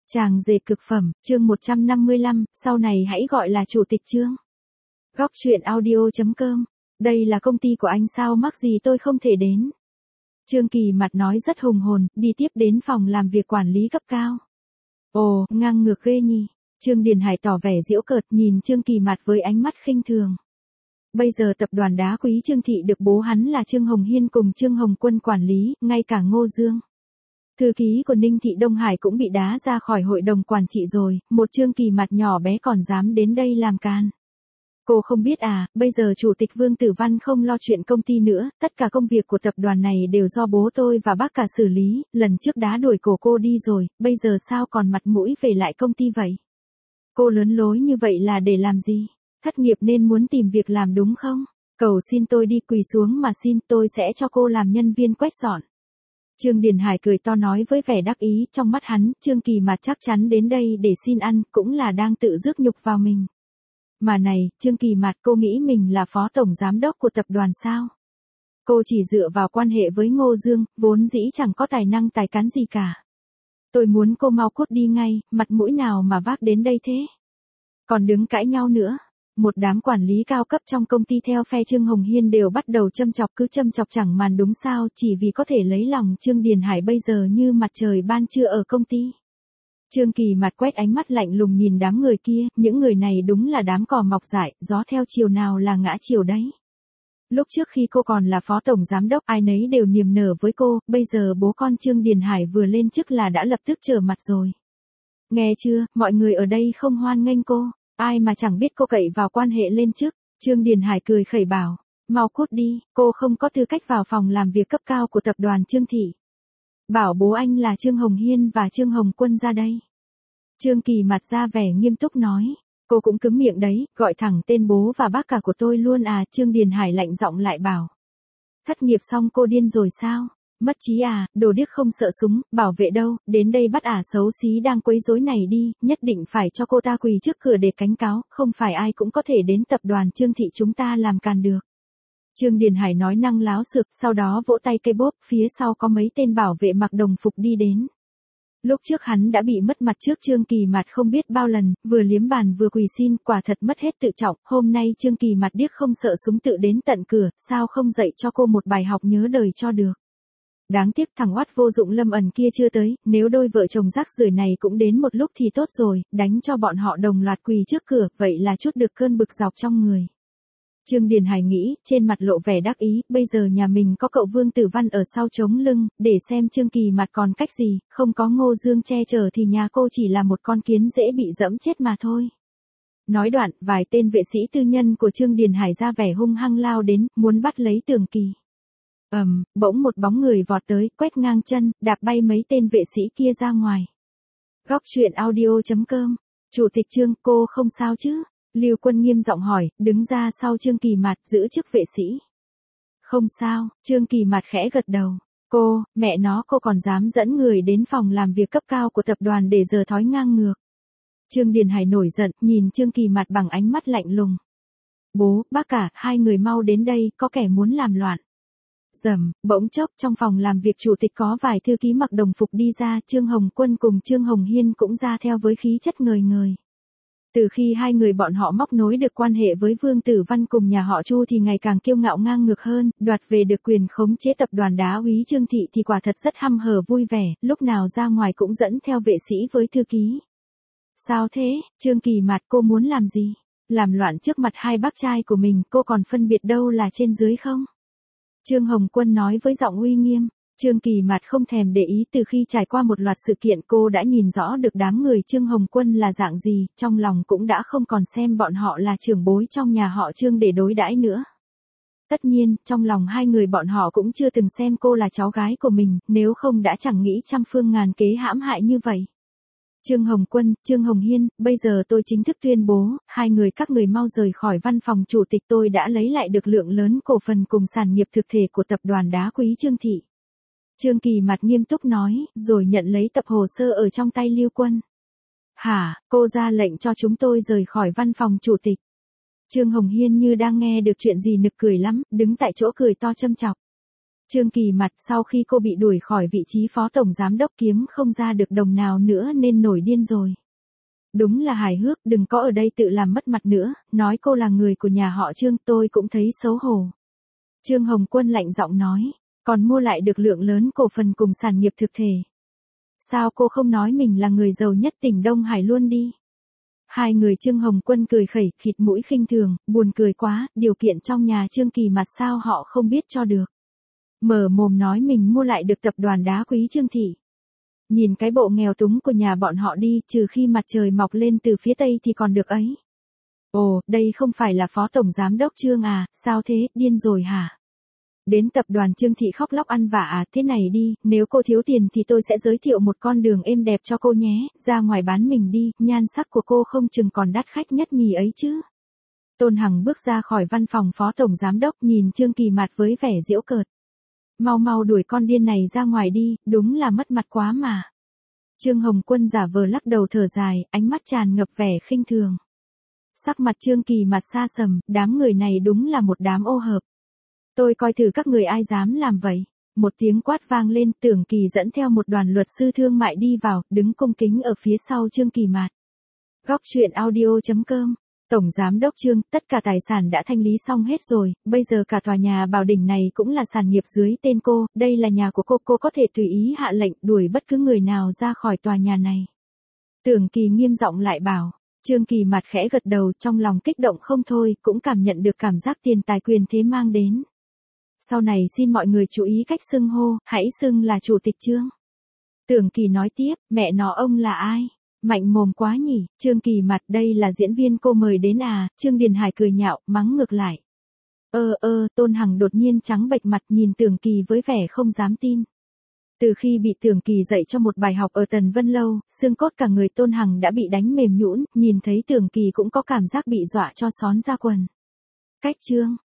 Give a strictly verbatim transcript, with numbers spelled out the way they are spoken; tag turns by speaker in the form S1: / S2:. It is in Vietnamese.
S1: Chàng dệt cực phẩm, chương một trăm năm mươi lăm, sau này hãy gọi là chủ tịch Trương. Góc truyện audio chấm com. Đây là công ty của anh sao mắc gì tôi không thể đến. Trương Kỳ mặt nói rất hùng hồn, đi tiếp đến phòng làm việc quản lý cấp cao. Ồ, ngang ngược ghê nhỉ. Trương Điền Hải tỏ vẻ giễu cợt nhìn Trương Kỳ mặt với ánh mắt khinh thường. Bây giờ tập đoàn đá quý Trương Thị được bố hắn là Trương Hồng Hiên cùng Trương Hồng Quân quản lý, ngay cả Ngô Dương. Thư ký của Ninh Thị Đông Hải cũng bị đá ra khỏi hội đồng quản trị rồi, một Trương Kỳ mặt nhỏ bé còn dám đến đây làm can. Cô không biết à, bây giờ Chủ tịch Vương Tử Văn không lo chuyện công ty nữa, tất cả công việc của tập đoàn này đều do bố tôi và bác cả xử lý, lần trước đá đuổi cổ cô đi rồi, bây giờ sao còn mặt mũi về lại công ty vậy? Cô lớn lối như vậy là để làm gì? Thất nghiệp nên muốn tìm việc làm đúng không? Cầu xin tôi đi, quỳ xuống mà xin, tôi sẽ cho cô làm nhân viên quét dọn. Trương Điền Hải cười to nói với vẻ đắc ý, trong mắt hắn, Trương Kỳ mặt chắc chắn đến đây để xin ăn, cũng là đang tự rước nhục vào mình. Mà này, Trương Kỳ mặt, cô nghĩ mình là phó tổng giám đốc của tập đoàn sao? Cô chỉ dựa vào quan hệ với Ngô Dương, vốn dĩ chẳng có tài năng tài cán gì cả. Tôi muốn cô mau cút đi ngay, mặt mũi nào mà vác đến đây thế? Còn đứng cãi nhau nữa. Một đám quản lý cao cấp trong công ty theo phe Trương Hồng Hiên đều bắt đầu châm chọc, cứ châm chọc chẳng màn đúng sao, chỉ vì có thể lấy lòng Trương Điền Hải bây giờ như mặt trời ban trưa ở công ty. Trương Kỳ mặt quét ánh mắt lạnh lùng nhìn đám người kia, những người này đúng là đám cỏ mọc dại, gió theo chiều nào là ngã chiều đấy. Lúc trước khi cô còn là phó tổng giám đốc, ai nấy đều niềm nở với cô, bây giờ bố con Trương Điền Hải vừa lên chức là đã lập tức trở mặt rồi. Nghe chưa, mọi người ở đây không hoan nghênh cô. Ai mà chẳng biết cô cậy vào quan hệ lên chức. Trương Điền Hải cười khẩy bảo, mau cút đi, cô không có tư cách vào phòng làm việc cấp cao của tập đoàn Trương Thị. Bảo bố anh là Trương Hồng Hiên và Trương Hồng Quân ra đây. Trương Kỳ mặt ra vẻ nghiêm túc nói, cô cũng cứng miệng đấy, gọi thẳng tên bố và bác cả của tôi luôn à. Trương Điền Hải lạnh giọng lại bảo, thất nghiệp xong cô điên rồi sao? Mất trí à, đồ điếc không sợ súng, bảo vệ đâu, đến đây bắt ả xấu xí đang quấy rối này đi, nhất định phải cho cô ta quỳ trước cửa để cảnh cáo, không phải ai cũng có thể đến tập đoàn Trương Thị chúng ta làm càn được. Trương Điền Hải nói năng láo xược, sau đó vỗ tay cây bốp, phía sau có mấy tên bảo vệ mặc đồng phục đi đến. Lúc trước hắn đã bị mất mặt trước Trương Kỳ mặt không biết bao lần, vừa liếm bàn vừa quỳ xin, quả thật mất hết tự trọng, hôm nay Trương Kỳ mặt điếc không sợ súng tự đến tận cửa, sao không dạy cho cô một bài học nhớ đời cho được. Đáng tiếc thằng oát vô dụng Lâm Ẩn kia chưa tới, nếu đôi vợ chồng rác rưởi này cũng đến một lúc thì tốt rồi, đánh cho bọn họ đồng loạt quỳ trước cửa, vậy là chút được cơn bực dọc trong người. Trương Điền Hải nghĩ, trên mặt lộ vẻ đắc ý, bây giờ nhà mình có cậu Vương Tử Văn ở sau chống lưng, để xem Trương Kỳ mặt còn cách gì, không có Ngô Dương che chở thì nhà cô chỉ là một con kiến dễ bị dẫm chết mà thôi. Nói đoạn, vài tên vệ sĩ tư nhân của Trương Điền Hải ra vẻ hung hăng lao đến, muốn bắt lấy Tưởng Kỳ. Ầm, um, bỗng một bóng người vọt tới, quét ngang chân, đạp bay mấy tên vệ sĩ kia ra ngoài. Góc truyện audio chấm com. Chủ tịch Trương, cô không sao chứ? Lưu Quân nghiêm giọng hỏi, đứng ra sau Trương Kỳ mặt, giữ chức vệ sĩ. Không sao, Trương Kỳ mặt khẽ gật đầu. Cô, mẹ nó, cô còn dám dẫn người đến phòng làm việc cấp cao của tập đoàn để giở thói ngang ngược. Trương Điền Hải nổi giận, nhìn Trương Kỳ mặt bằng ánh mắt lạnh lùng. Bố, bác cả, hai người mau đến đây, có kẻ muốn làm loạn. Rầm, bỗng chốc trong phòng làm việc chủ tịch có vài thư ký mặc đồng phục đi ra, Trương Hồng Quân cùng Trương Hồng Hiên cũng ra theo với khí chất ngời ngời. Từ khi hai người bọn họ móc nối được quan hệ với Vương Tử Văn cùng nhà họ Chu thì ngày càng kiêu ngạo ngang ngược hơn, đoạt về được quyền khống chế tập đoàn đá úy Trương Thị thì quả thật rất hăm hở vui vẻ, lúc nào ra ngoài cũng dẫn theo vệ sĩ với thư ký. Sao thế, Trương Kỳ mặt, cô muốn làm gì? Làm loạn trước mặt hai bác trai của mình, cô còn phân biệt đâu là trên dưới không? Trương Hồng Quân nói với giọng uy nghiêm. Trương Kỳ mặt không thèm để ý, từ khi trải qua một loạt sự kiện cô đã nhìn rõ được đám người Trương Hồng Quân là dạng gì, trong lòng cũng đã không còn xem bọn họ là trưởng bối trong nhà họ Trương để đối đãi nữa. Tất nhiên, trong lòng hai người bọn họ cũng chưa từng xem cô là cháu gái của mình, nếu không đã chẳng nghĩ trăm phương ngàn kế hãm hại như vậy. Trương Hồng Quân, Trương Hồng Hiên, bây giờ tôi chính thức tuyên bố, hai người các người mau rời khỏi văn phòng chủ tịch, tôi đã lấy lại được lượng lớn cổ phần cùng sản nghiệp thực thể của tập đoàn đá quý Trương Thị. Trương Kỳ mặt nghiêm túc nói, rồi nhận lấy tập hồ sơ ở trong tay Lưu Quân. Hả, cô ra lệnh cho chúng tôi rời khỏi văn phòng chủ tịch. Trương Hồng Hiên như đang nghe được chuyện gì nực cười lắm, đứng tại chỗ cười to châm chọc. Trương Kỳ Mặt sau khi cô bị đuổi khỏi vị trí phó tổng giám đốc kiếm không ra được đồng nào nữa nên nổi điên rồi. Đúng là hài hước, đừng có ở đây tự làm mất mặt nữa, nói cô là người của nhà họ Trương tôi cũng thấy xấu hổ. Trương Hồng Quân lạnh giọng nói, còn mua lại được lượng lớn cổ phần cùng sản nghiệp thực thể. Sao cô không nói mình là người giàu nhất tỉnh Đông Hải luôn đi? Hai người Trương Hồng Quân cười khẩy, khịt mũi khinh thường, buồn cười quá, điều kiện trong nhà Trương Kỳ Mặt sao họ không biết cho được. Mở mồm nói mình mua lại được tập đoàn đá quý Trương Thị. Nhìn cái bộ nghèo túng của nhà bọn họ đi, trừ khi mặt trời mọc lên từ phía tây thì còn được ấy. Ồ, đây không phải là phó tổng giám đốc Trương à, sao thế, điên rồi hả? Đến tập đoàn Trương Thị khóc lóc ăn vạ à, thế này đi, nếu cô thiếu tiền thì tôi sẽ giới thiệu một con đường êm đẹp cho cô nhé, ra ngoài bán mình đi, nhan sắc của cô không chừng còn đắt khách nhất nhì ấy chứ. Tôn Hằng bước ra khỏi văn phòng phó tổng giám đốc nhìn Trương Kỳ Mặt với vẻ giễu cợt. Mau mau đuổi con điên này ra ngoài đi, đúng là mất mặt quá mà. Trương Hồng Quân giả vờ lắc đầu thở dài, ánh mắt tràn ngập vẻ khinh thường. Sắc mặt Trương Kỳ Mặt xa sầm, đám người này đúng là một đám ô hợp. Tôi coi thử các người ai dám làm vậy. Một tiếng quát vang lên, Tưởng Kỳ dẫn theo một đoàn luật sư thương mại đi vào, đứng cung kính ở phía sau Trương Kỳ Mặt. Góc truyện audio chấm com. Tổng giám đốc Trương, tất cả tài sản đã thanh lý xong hết rồi, bây giờ cả tòa nhà Bảo Đỉnh này cũng là sản nghiệp dưới tên cô, đây là nhà của cô, cô có thể tùy ý hạ lệnh đuổi bất cứ người nào ra khỏi tòa nhà này. Tưởng Kỳ nghiêm giọng lại bảo. Trương Kỳ Mặt khẽ gật đầu, trong lòng kích động không thôi, cũng cảm nhận được cảm giác tiền tài quyền thế mang đến. Sau này xin mọi người chú ý cách xưng hô, hãy xưng là chủ tịch Trương. Tưởng Kỳ nói tiếp, mẹ nó ông là ai? Mạnh mồm quá nhỉ, Trương Kỳ Mặt đây là diễn viên cô mời đến à, Trương Điền Hải cười nhạo, mắng ngược lại. Ơ ơ, Tôn Hằng đột nhiên trắng bệch mặt nhìn Tưởng Kỳ với vẻ không dám tin. Từ khi bị Tưởng Kỳ dạy cho một bài học ở Tần Vân Lâu, xương cốt cả người Tôn Hằng đã bị đánh mềm nhũn, nhìn thấy Tưởng Kỳ cũng có cảm giác bị dọa cho xón ra quần. Cách Trương,